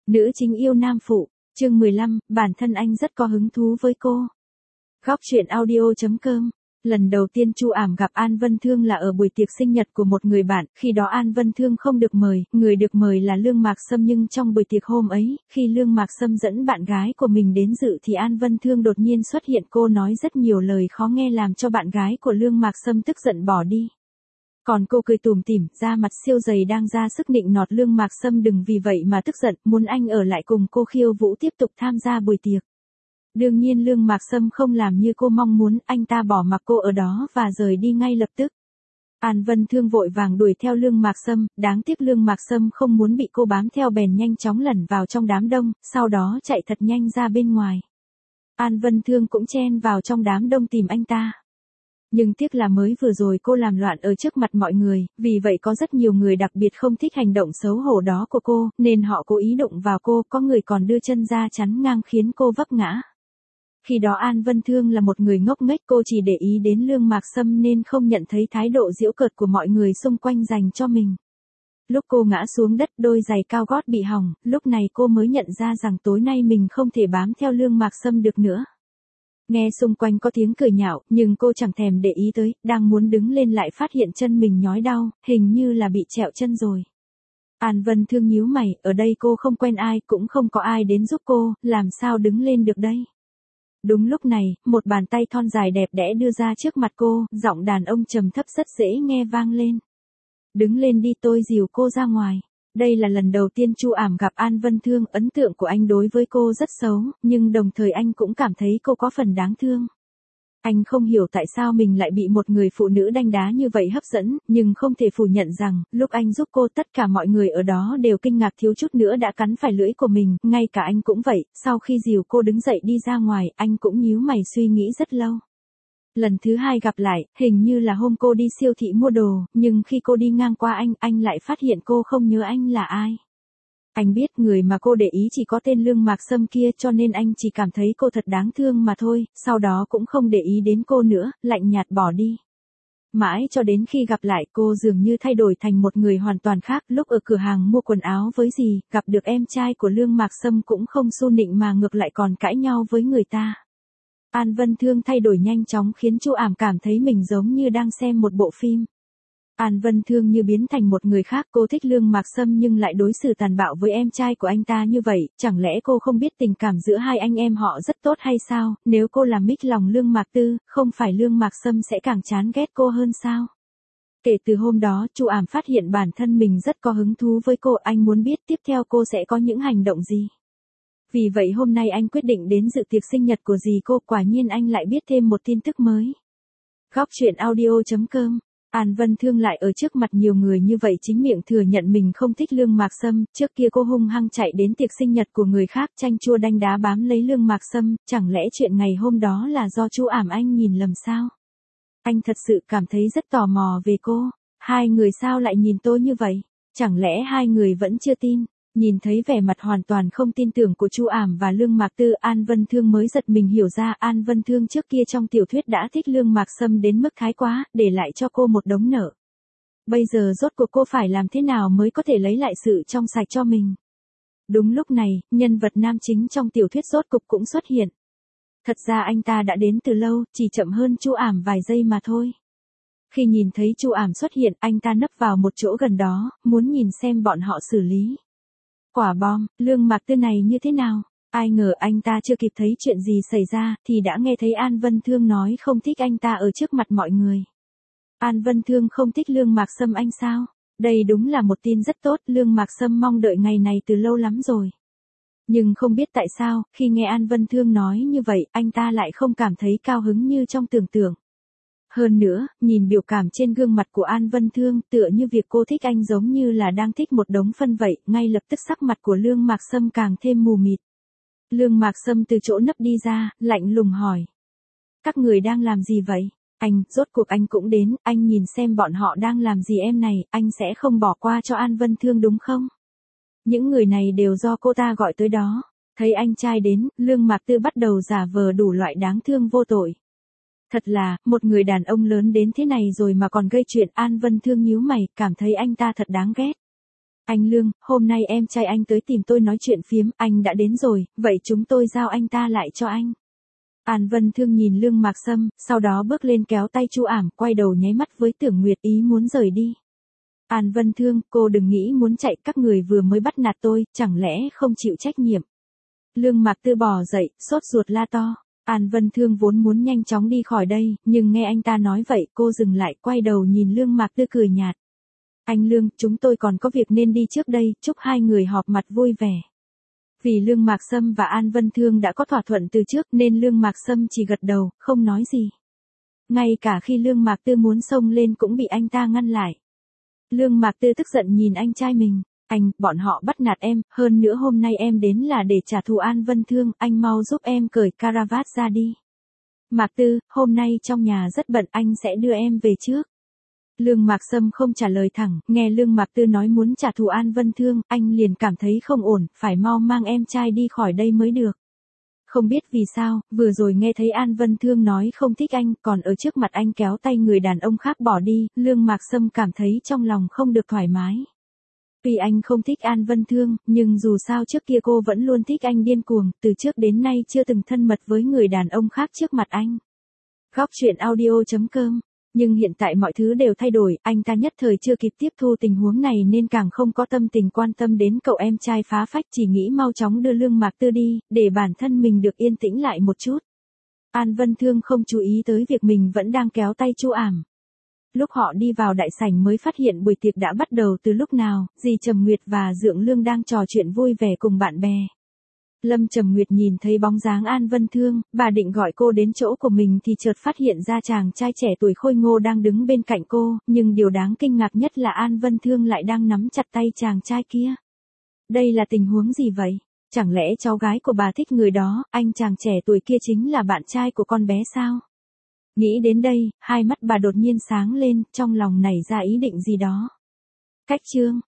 Nữ chính yêu nam phụ, chương 15, bản thân anh rất có hứng thú với cô. Góc truyện audio.com. Lần đầu tiên Chu Ảm gặp An Vân Thương là ở buổi tiệc sinh nhật của một người bạn, khi đó An Vân Thương không được mời, người được mời là Lương Mạc Sâm, nhưng trong buổi tiệc hôm ấy, khi Lương Mạc Sâm dẫn bạn gái của mình đến dự thì An Vân Thương đột nhiên xuất hiện, cô nói rất nhiều lời khó nghe làm cho bạn gái của Lương Mạc Sâm tức giận bỏ đi. Còn cô cười tủm tỉm, da mặt siêu dày đang ra sức nịnh nọt Lương Mạc Sâm đừng vì vậy mà tức giận, muốn anh ở lại cùng cô khiêu vũ tiếp tục tham gia buổi tiệc. Đương nhiên Lương Mạc Sâm không làm như cô mong muốn, anh ta bỏ mặc cô ở đó và rời đi ngay lập tức. An Vân Thương vội vàng đuổi theo Lương Mạc Sâm, đáng tiếc Lương Mạc Sâm không muốn bị cô bám theo bèn nhanh chóng lẩn vào trong đám đông, sau đó chạy thật nhanh ra bên ngoài. An Vân Thương cũng chen vào trong đám đông tìm anh ta. Nhưng tiếc là mới vừa rồi cô làm loạn ở trước mặt mọi người, vì vậy có rất nhiều người đặc biệt không thích hành động xấu hổ đó của cô, nên họ cố ý đụng vào cô, có người còn đưa chân ra chắn ngang khiến cô vấp ngã. Khi đó An Vân Thương là một người ngốc nghếch, cô chỉ để ý đến Lương Mạc Sâm nên không nhận thấy thái độ giễu cợt của mọi người xung quanh dành cho mình. Lúc cô ngã xuống đất, đôi giày cao gót bị hỏng, lúc này cô mới nhận ra rằng tối nay mình không thể bám theo Lương Mạc Sâm được nữa. Nghe xung quanh có tiếng cười nhạo, nhưng cô chẳng thèm để ý tới, đang muốn đứng lên lại phát hiện chân mình nhói đau, hình như là bị trẹo chân rồi. An Vân Thương nhíu mày, ở đây cô không quen ai, cũng không có ai đến giúp cô, làm sao đứng lên được đây? Đúng lúc này, một bàn tay thon dài đẹp đẽ đưa ra trước mặt cô, giọng đàn ông trầm thấp rất dễ nghe vang lên. Đứng lên đi, tôi dìu cô ra ngoài. Đây là lần đầu tiên Chu Ảm gặp An Vân Thương, ấn tượng của anh đối với cô rất xấu, nhưng đồng thời anh cũng cảm thấy cô có phần đáng thương. Anh không hiểu tại sao mình lại bị một người phụ nữ đanh đá như vậy hấp dẫn, nhưng không thể phủ nhận rằng, lúc anh giúp cô tất cả mọi người ở đó đều kinh ngạc thiếu chút nữa đã cắn phải lưỡi của mình, ngay cả anh cũng vậy, sau khi dìu cô đứng dậy đi ra ngoài, anh cũng nhíu mày suy nghĩ rất lâu. Lần thứ hai gặp lại, hình như là hôm cô đi siêu thị mua đồ, nhưng khi cô đi ngang qua anh lại phát hiện cô không nhớ anh là ai. Anh biết người mà cô để ý chỉ có tên Lương Mạc Sâm kia, cho nên anh chỉ cảm thấy cô thật đáng thương mà thôi, sau đó cũng không để ý đến cô nữa, lạnh nhạt bỏ đi. Mãi cho đến khi gặp lại cô dường như thay đổi thành một người hoàn toàn khác, lúc ở cửa hàng mua quần áo với dì, gặp được em trai của Lương Mạc Sâm cũng không xu nịnh mà ngược lại còn cãi nhau với người ta. An Vân Thương thay đổi nhanh chóng khiến Chu Ảm cảm thấy mình giống như đang xem một bộ phim. An Vân Thương như biến thành một người khác, cô thích Lương Mạc Sâm nhưng lại đối xử tàn bạo với em trai của anh ta như vậy, chẳng lẽ cô không biết tình cảm giữa hai anh em họ rất tốt hay sao, nếu cô làm mít lòng Lương Mạc Tư, không phải Lương Mạc Sâm sẽ càng chán ghét cô hơn sao? Kể từ hôm đó, Chu Ảm phát hiện bản thân mình rất có hứng thú với cô, anh muốn biết tiếp theo cô sẽ có những hành động gì. Vì vậy hôm nay anh quyết định đến dự tiệc sinh nhật của dì cô, quả nhiên anh lại biết thêm một tin tức mới. Góc truyện audio.com. An Vân Thương lại ở trước mặt nhiều người như vậy chính miệng thừa nhận mình không thích Lương Mạc Sâm, trước kia cô hung hăng chạy đến tiệc sinh nhật của người khác chanh chua đanh đá bám lấy Lương Mạc Sâm, chẳng lẽ chuyện ngày hôm đó là do Chu Ảm anh nhìn lầm sao? Anh thật sự cảm thấy rất tò mò về cô, hai người sao lại nhìn tôi như vậy? Chẳng lẽ hai người vẫn chưa tin? Nhìn thấy vẻ mặt hoàn toàn không tin tưởng của Chu Ảm và Lương Mạc Tư, An Vân Thương mới giật mình hiểu ra An Vân Thương trước kia trong tiểu thuyết đã thích Lương Mạc Sâm đến mức thái quá, để lại cho cô một đống nợ. Bây giờ rốt cuộc cô phải làm thế nào mới có thể lấy lại sự trong sạch cho mình? Đúng lúc này, nhân vật nam chính trong tiểu thuyết rốt cục cũng xuất hiện. Thật ra anh ta đã đến từ lâu, chỉ chậm hơn Chu Ảm vài giây mà thôi. Khi nhìn thấy Chu Ảm xuất hiện, anh ta nấp vào một chỗ gần đó, muốn nhìn xem bọn họ xử lý quả bom, Lương Mạc Tư này như thế nào? Ai ngờ anh ta chưa kịp thấy chuyện gì xảy ra, thì đã nghe thấy An Vân Thương nói không thích anh ta ở trước mặt mọi người. An Vân Thương không thích Lương Mạc Sâm anh sao? Đây đúng là một tin rất tốt, Lương Mạc Sâm mong đợi ngày này từ lâu lắm rồi. Nhưng không biết tại sao, khi nghe An Vân Thương nói như vậy, anh ta lại không cảm thấy cao hứng như trong tưởng tượng. Hơn nữa, nhìn biểu cảm trên gương mặt của An Vân Thương, tựa như việc cô thích anh giống như là đang thích một đống phân vậy, ngay lập tức sắc mặt của Lương Mạc Sâm càng thêm mù mịt. Lương Mạc Sâm từ chỗ nấp đi ra, lạnh lùng hỏi. Các người đang làm gì vậy? Anh, rốt cuộc anh cũng đến, anh nhìn xem bọn họ đang làm gì em này, anh sẽ không bỏ qua cho An Vân Thương đúng không? Những người này đều do cô ta gọi tới đó. Thấy anh trai đến, Lương Mạc Tư bắt đầu giả vờ đủ loại đáng thương vô tội. Thật là, một người đàn ông lớn đến thế này rồi mà còn gây chuyện. An Vân Thương nhíu mày, cảm thấy anh ta thật đáng ghét. Anh Lương, hôm nay em trai anh tới tìm tôi nói chuyện phiếm, anh đã đến rồi, vậy chúng tôi giao anh ta lại cho anh. An Vân Thương nhìn Lương Mạc Sâm, sau đó bước lên kéo tay Chu Ảm, quay đầu nháy mắt với Tưởng Nguyệt ý muốn rời đi. An Vân Thương, cô đừng nghĩ muốn chạy, các người vừa mới bắt nạt tôi, chẳng lẽ không chịu trách nhiệm. Lương Mạc Tư bò dậy, sốt ruột la to. An Vân Thương vốn muốn nhanh chóng đi khỏi đây, nhưng nghe anh ta nói vậy cô dừng lại, quay đầu nhìn Lương Mạc Tư cười nhạt. Anh Lương, chúng tôi còn có việc nên đi trước đây, chúc hai người họp mặt vui vẻ. Vì Lương Mạc Sâm và An Vân Thương đã có thỏa thuận từ trước nên Lương Mạc Sâm chỉ gật đầu, không nói gì. Ngay cả khi Lương Mạc Tư muốn xông lên cũng bị anh ta ngăn lại. Lương Mạc Tư tức giận nhìn anh trai mình. Anh, bọn họ bắt nạt em, hơn nữa hôm nay em đến là để trả thù An Vân Thương, anh mau giúp em cởi caravat ra đi. Mạc Tư, hôm nay trong nhà rất bận, anh sẽ đưa em về trước. Lương Mạc Sâm không trả lời thẳng, nghe Lương Mạc Tư nói muốn trả thù An Vân Thương, anh liền cảm thấy không ổn, phải mau mang em trai đi khỏi đây mới được. Không biết vì sao, vừa rồi nghe thấy An Vân Thương nói không thích anh, còn ở trước mặt anh kéo tay người đàn ông khác bỏ đi, Lương Mạc Sâm cảm thấy trong lòng không được thoải mái. Tuy anh không thích An Vân Thương, nhưng dù sao trước kia cô vẫn luôn thích anh điên cuồng, từ trước đến nay chưa từng thân mật với người đàn ông khác trước mặt anh. Góc truyện audio.com. Nhưng hiện tại mọi thứ đều thay đổi, anh ta nhất thời chưa kịp tiếp thu tình huống này nên càng không có tâm tình quan tâm đến cậu em trai phá phách, chỉ nghĩ mau chóng đưa Lương Mạc Tư đi, để bản thân mình được yên tĩnh lại một chút. An Vân Thương không chú ý tới việc mình vẫn đang kéo tay Chu Ảm. Lúc họ đi vào đại sảnh mới phát hiện buổi tiệc đã bắt đầu từ lúc nào, dì Trầm Nguyệt và Dượng Lương đang trò chuyện vui vẻ cùng bạn bè. Lâm Trầm Nguyệt nhìn thấy bóng dáng An Vân Thương, bà định gọi cô đến chỗ của mình thì chợt phát hiện ra chàng trai trẻ tuổi khôi ngô đang đứng bên cạnh cô, nhưng điều đáng kinh ngạc nhất là An Vân Thương lại đang nắm chặt tay chàng trai kia. Đây là tình huống gì vậy? Chẳng lẽ cháu gái của bà thích người đó, anh chàng trẻ tuổi kia chính là bạn trai của con bé sao? Nghĩ đến đây, hai mắt bà đột nhiên sáng lên, trong lòng nảy ra ý định gì đó. Cách chương